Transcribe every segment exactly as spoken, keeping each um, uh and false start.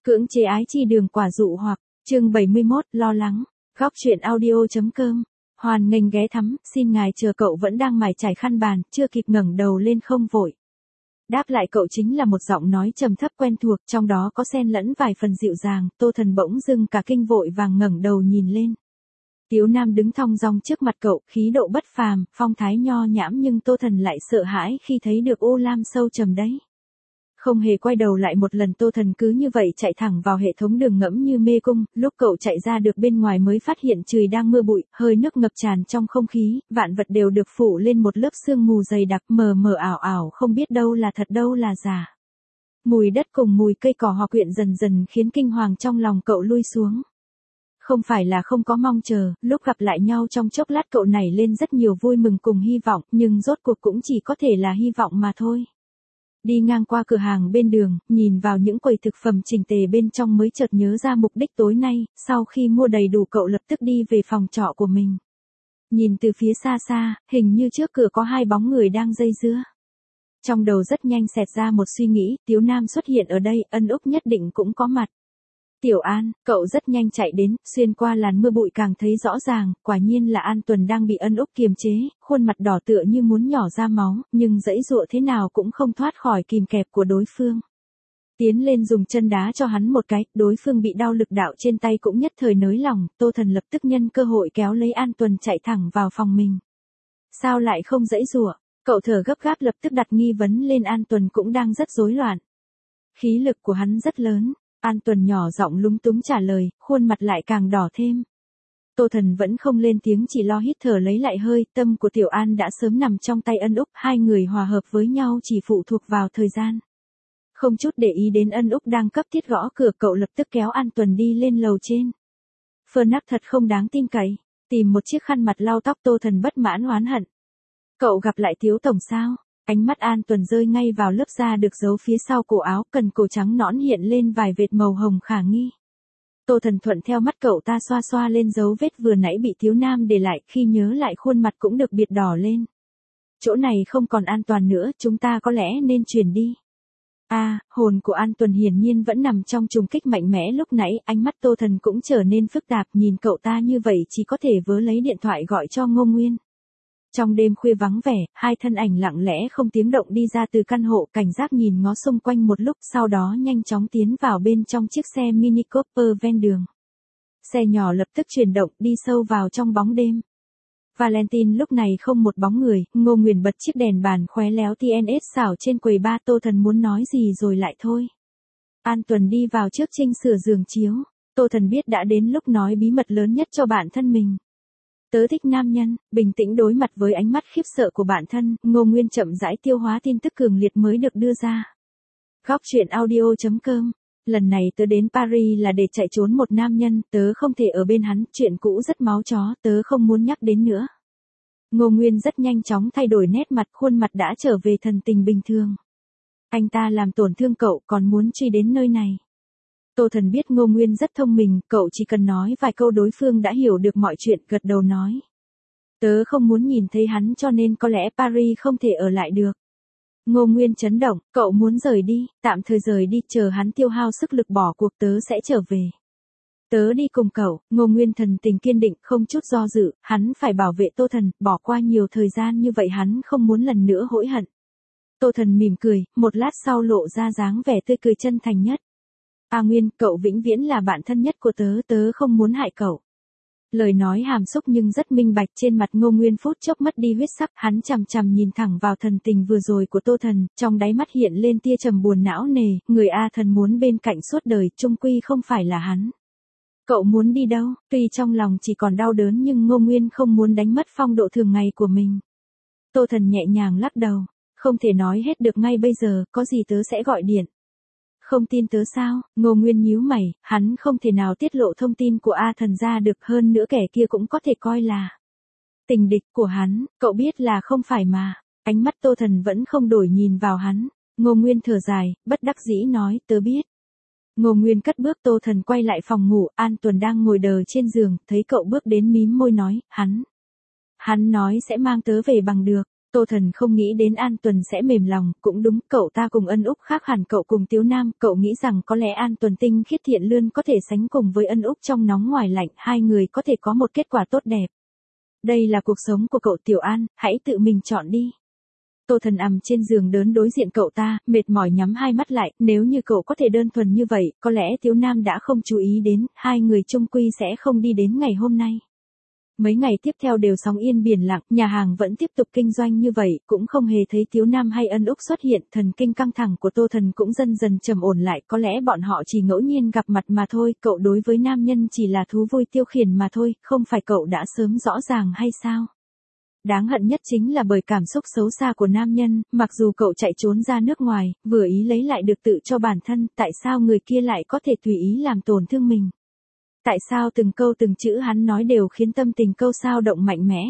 Cưỡng chế ái chi đường quả dụ hoặc, chương bảy mươi mốt, lo lắng, góc truyện audio.com. Hoan nghênh ghé thăm, xin ngài chờ cậu vẫn đang mải trải khăn bàn, chưa kịp ngẩng đầu lên không vội. Đáp lại cậu chính là một giọng nói trầm thấp quen thuộc, trong đó có xen lẫn vài phần dịu dàng. Tô Thần bỗng dưng cả kinh vội vàng ngẩng đầu nhìn lên. Tiếu Nam đứng thong dong trước mặt cậu, khí độ bất phàm, phong thái nho nhãm, nhưng Tô Thần lại sợ hãi khi thấy được ô lam sâu trầm đấy. Không hề quay đầu lại một lần, Tô Thần cứ như vậy chạy thẳng vào hệ thống đường ngẫm như mê cung. Lúc cậu chạy ra được bên ngoài mới phát hiện trời đang mưa bụi, hơi nước ngập tràn trong không khí, vạn vật đều được phủ lên một lớp sương mù dày đặc, mờ mờ ảo ảo, không biết đâu là thật đâu là giả. Mùi đất cùng mùi cây cỏ hòa quyện dần dần khiến kinh hoàng trong lòng cậu lui xuống. Không phải là không có mong chờ, lúc gặp lại nhau trong chốc lát cậu nảy lên rất nhiều vui mừng cùng hy vọng, nhưng rốt cuộc cũng chỉ có thể là hy vọng mà thôi. Đi ngang qua cửa hàng bên đường, nhìn vào những quầy thực phẩm chỉnh tề bên trong mới chợt nhớ ra mục đích tối nay. Sau khi mua đầy đủ cậu lập tức đi về phòng trọ của mình. Nhìn từ phía xa xa, hình như trước cửa có hai bóng người đang dây dưa. Trong đầu rất nhanh xẹt ra một suy nghĩ, Tiếu Nam xuất hiện ở đây, Ân Úc nhất định cũng có mặt. Tiểu An, cậu rất nhanh chạy đến, xuyên qua làn mưa bụi càng thấy rõ ràng, quả nhiên là An Tuần đang bị Ân Úc kiềm chế, khuôn mặt đỏ tựa như muốn nhỏ ra máu, nhưng giãy giụa thế nào cũng không thoát khỏi kìm kẹp của đối phương. Tiến lên dùng chân đá cho hắn một cái, đối phương bị đau lực đạo trên tay cũng nhất thời nới lòng, Tô Thần lập tức nhân cơ hội kéo lấy An Tuần chạy thẳng vào phòng mình. Sao lại không giãy giụa? Cậu thở gấp gáp lập tức đặt nghi vấn lên An Tuần cũng đang rất rối loạn. Khí lực của hắn rất lớn. An Tuần nhỏ giọng lúng túng trả lời, khuôn mặt lại càng đỏ thêm. Tô Thần vẫn không lên tiếng, chỉ lo hít thở lấy lại hơi, tâm của Tiểu An đã sớm nằm trong tay Ân Úc, hai người hòa hợp với nhau chỉ phụ thuộc vào thời gian. Không chút để ý đến Ân Úc đang cấp thiết gõ cửa, cậu lập tức kéo An Tuần đi lên lầu trên. Phơ nắc thật không đáng tin cậy, tìm một chiếc khăn mặt lau tóc. Tô Thần bất mãn oán hận. Cậu gặp lại Tiếu Tổng sao? Ánh mắt An Tuần rơi ngay vào lớp da được giấu phía sau cổ áo, cần cổ trắng nõn hiện lên vài vệt màu hồng khả nghi. Tô Thần thuận theo mắt cậu ta xoa xoa lên dấu vết vừa nãy bị Tiếu Nam để lại, khi nhớ lại khuôn mặt cũng được biệt đỏ lên. Chỗ này không còn an toàn nữa, chúng ta có lẽ nên chuyển đi. A, à, hồn của An Tuần hiển nhiên vẫn nằm trong trùng kích mạnh mẽ lúc nãy, ánh mắt Tô Thần cũng trở nên phức tạp, nhìn cậu ta như vậy chỉ có thể vớ lấy điện thoại gọi cho Ngô Nguyên. Trong đêm khuya vắng vẻ, hai thân ảnh lặng lẽ không tiếng động đi ra từ căn hộ, cảnh giác nhìn ngó xung quanh một lúc, sau đó nhanh chóng tiến vào bên trong chiếc xe Mini Cooper ven đường. Xe nhỏ lập tức chuyển động, đi sâu vào trong bóng đêm. Valentine lúc này không một bóng người, Ngô Nguyên bật chiếc đèn bàn khóe léo tê en ét xảo trên quầy bar. Tô Thần muốn nói gì rồi lại thôi. An Tuần đi vào trước chỉnh sửa giường chiếu. Tô Thần biết đã đến lúc nói bí mật lớn nhất cho bản thân mình. Tớ thích nam nhân. Bình tĩnh đối mặt với ánh mắt khiếp sợ của bản thân, Ngô Nguyên chậm rãi tiêu hóa tin tức cường liệt mới được đưa ra. Góc truyện audio.com. Lần này tớ đến Paris là để chạy trốn một nam nhân, tớ không thể ở bên hắn, chuyện cũ rất máu chó, tớ không muốn nhắc đến nữa. Ngô Nguyên rất nhanh chóng thay đổi nét mặt, khuôn mặt đã trở về thần tình bình thường. Anh ta làm tổn thương cậu, còn muốn truy đến nơi này. Tô Thần biết Ngô Nguyên rất thông minh, cậu chỉ cần nói vài câu đối phương đã hiểu được mọi chuyện, gật đầu nói. Tớ không muốn nhìn thấy hắn cho nên có lẽ Paris không thể ở lại được. Ngô Nguyên chấn động, cậu muốn rời đi, tạm thời rời đi, chờ hắn tiêu hao sức lực bỏ cuộc tớ sẽ trở về. Tớ đi cùng cậu. Ngô Nguyên thần tình kiên định, không chút do dự, hắn phải bảo vệ Tô Thần, bỏ qua nhiều thời gian như vậy hắn không muốn lần nữa hối hận. Tô Thần mỉm cười, một lát sau lộ ra dáng vẻ tươi cười chân thành nhất. A Nguyên, cậu vĩnh viễn là bạn thân nhất của tớ, tớ không muốn hại cậu. Lời nói hàm xúc nhưng rất minh bạch, trên mặt Ngô Nguyên phút chốc mất đi huyết sắc, hắn chằm chằm nhìn thẳng vào thần tình vừa rồi của Tô Thần, trong đáy mắt hiện lên tia trầm buồn não nề, người A Thần muốn bên cạnh suốt đời, chung quy không phải là hắn. Cậu muốn đi đâu? Tuy trong lòng chỉ còn đau đớn nhưng Ngô Nguyên không muốn đánh mất phong độ thường ngày của mình. Tô Thần nhẹ nhàng lắc đầu, không thể nói hết được ngay bây giờ, có gì tớ sẽ gọi điện. Không tin tớ sao? Ngô Nguyên nhíu mày, hắn không thể nào tiết lộ thông tin của A Thần ra được, hơn nữa kẻ kia cũng có thể coi là tình địch của hắn, cậu biết là không phải mà. Ánh mắt Tô Thần vẫn không đổi nhìn vào hắn. Ngô Nguyên thở dài, bất đắc dĩ nói, tớ biết. Ngô Nguyên cất bước. Tô Thần quay lại phòng ngủ, An Tuần đang ngồi đờ trên giường, thấy cậu bước đến mím môi nói, hắn. Hắn nói sẽ mang tớ về bằng được. Tô Thần không nghĩ đến An Tuần sẽ mềm lòng, cũng đúng, cậu ta cùng Ân Úc khác hẳn cậu cùng Tiếu Nam, cậu nghĩ rằng có lẽ An Tuần tinh khiết thiện lương có thể sánh cùng với Ân Úc trong nóng ngoài lạnh, hai người có thể có một kết quả tốt đẹp. Đây là cuộc sống của cậu Tiểu An, hãy tự mình chọn đi. Tô Thần nằm trên giường đớn đối diện cậu ta, mệt mỏi nhắm hai mắt lại, nếu như cậu có thể đơn thuần như vậy, có lẽ Tiếu Nam đã không chú ý đến, hai người chung quy sẽ không đi đến ngày hôm nay. Mấy ngày tiếp theo đều sóng yên biển lặng, nhà hàng vẫn tiếp tục kinh doanh như vậy, cũng không hề thấy Tiếu Nam hay Ân Úc xuất hiện, thần kinh căng thẳng của Tô Thần cũng dần dần trầm ổn lại, có lẽ bọn họ chỉ ngẫu nhiên gặp mặt mà thôi, cậu đối với nam nhân chỉ là thú vui tiêu khiển mà thôi, không phải cậu đã sớm rõ ràng hay sao? Đáng hận nhất chính là bởi cảm xúc xấu xa của nam nhân, mặc dù cậu chạy trốn ra nước ngoài, vừa ý lấy lại được tự cho bản thân, tại sao người kia lại có thể tùy ý làm tổn thương mình? Tại sao từng câu từng chữ hắn nói đều khiến tâm tình câu sao động mạnh mẽ?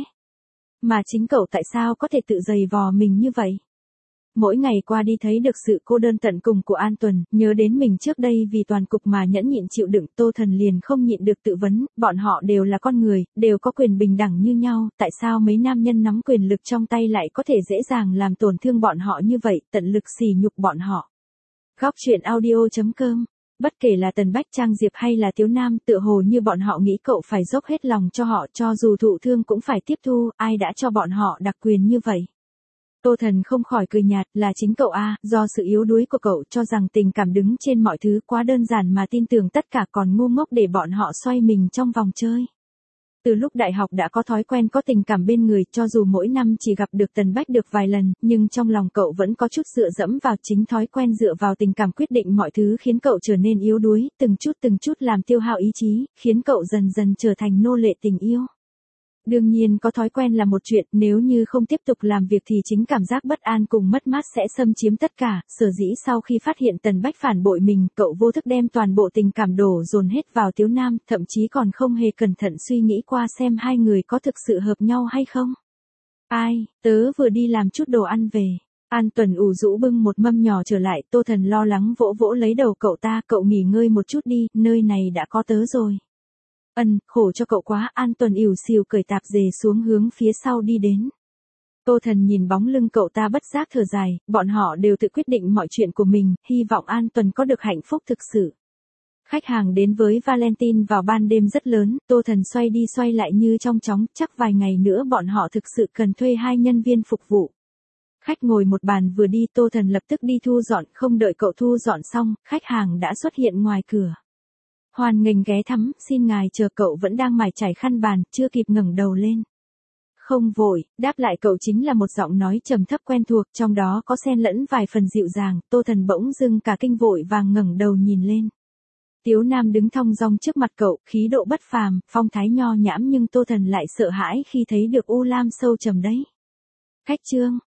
Mà chính cậu tại sao có thể tự giày vò mình như vậy? Mỗi ngày qua đi thấy được sự cô đơn tận cùng của An Tuần, nhớ đến mình trước đây vì toàn cục mà nhẫn nhịn chịu đựng, Tô Thần liền không nhịn được tự vấn, bọn họ đều là con người, đều có quyền bình đẳng như nhau, tại sao mấy nam nhân nắm quyền lực trong tay lại có thể dễ dàng làm tổn thương bọn họ như vậy, tận lực sỉ nhục bọn họ. Góc truyện audio chấm com. Bất kể là Tần Bách Trang Diệp hay là Tiếu Nam, tựa hồ như bọn họ nghĩ cậu phải dốc hết lòng cho họ, cho dù thụ thương cũng phải tiếp thu, ai đã cho bọn họ đặc quyền như vậy? Tô Thần không khỏi cười nhạt, là chính cậu a, do sự yếu đuối của cậu cho rằng tình cảm đứng trên mọi thứ quá đơn giản mà tin tưởng tất cả còn ngu ngốc để bọn họ xoay mình trong vòng chơi. Từ lúc đại học đã có thói quen có tình cảm bên người, cho dù mỗi năm chỉ gặp được Tần Bách được vài lần, nhưng trong lòng cậu vẫn có chút dựa dẫm vào chính thói quen dựa vào tình cảm quyết định mọi thứ, khiến cậu trở nên yếu đuối, từng chút từng chút làm tiêu hao ý chí, khiến cậu dần dần trở thành nô lệ tình yêu. Đương nhiên có thói quen là một chuyện, nếu như không tiếp tục làm việc thì chính cảm giác bất an cùng mất mát sẽ xâm chiếm tất cả, sở dĩ sau khi phát hiện Tần Bách phản bội mình, cậu vô thức đem toàn bộ tình cảm đổ dồn hết vào Tiếu Nam, thậm chí còn không hề cẩn thận suy nghĩ qua xem hai người có thực sự hợp nhau hay không. Ai, tớ vừa đi làm chút đồ ăn về. An Tuần ủ rũ bưng một mâm nhỏ trở lại, Tô Thần lo lắng vỗ vỗ lấy đầu cậu ta, cậu nghỉ ngơi một chút đi, nơi này đã có tớ rồi. Ân, khổ cho cậu quá, An Tuần ỉu xìu cởi tạp dề xuống hướng phía sau đi đến. Tô Thần nhìn bóng lưng cậu ta bất giác thở dài, bọn họ đều tự quyết định mọi chuyện của mình, hy vọng An Tuần có được hạnh phúc thực sự. Khách hàng đến với Valentine vào ban đêm rất lớn, Tô Thần xoay đi xoay lại như trong chóng, chắc vài ngày nữa bọn họ thực sự cần thuê hai nhân viên phục vụ. Khách ngồi một bàn vừa đi, Tô Thần lập tức đi thu dọn, không đợi cậu thu dọn xong, khách hàng đã xuất hiện ngoài cửa. Hoan nghênh ghé thăm, xin ngài chờ, cậu vẫn đang mải chải khăn bàn, chưa kịp ngẩng đầu lên. Không vội, đáp lại cậu chính là một giọng nói trầm thấp quen thuộc, trong đó có xen lẫn vài phần dịu dàng, Tô Thần bỗng dưng cả kinh vội vàng ngẩng đầu nhìn lên. Tiếu Nam đứng thong dong trước mặt cậu, khí độ bất phàm, phong thái nho nhãm, nhưng Tô Thần lại sợ hãi khi thấy được u lam sâu trầm đấy. Khách Trương,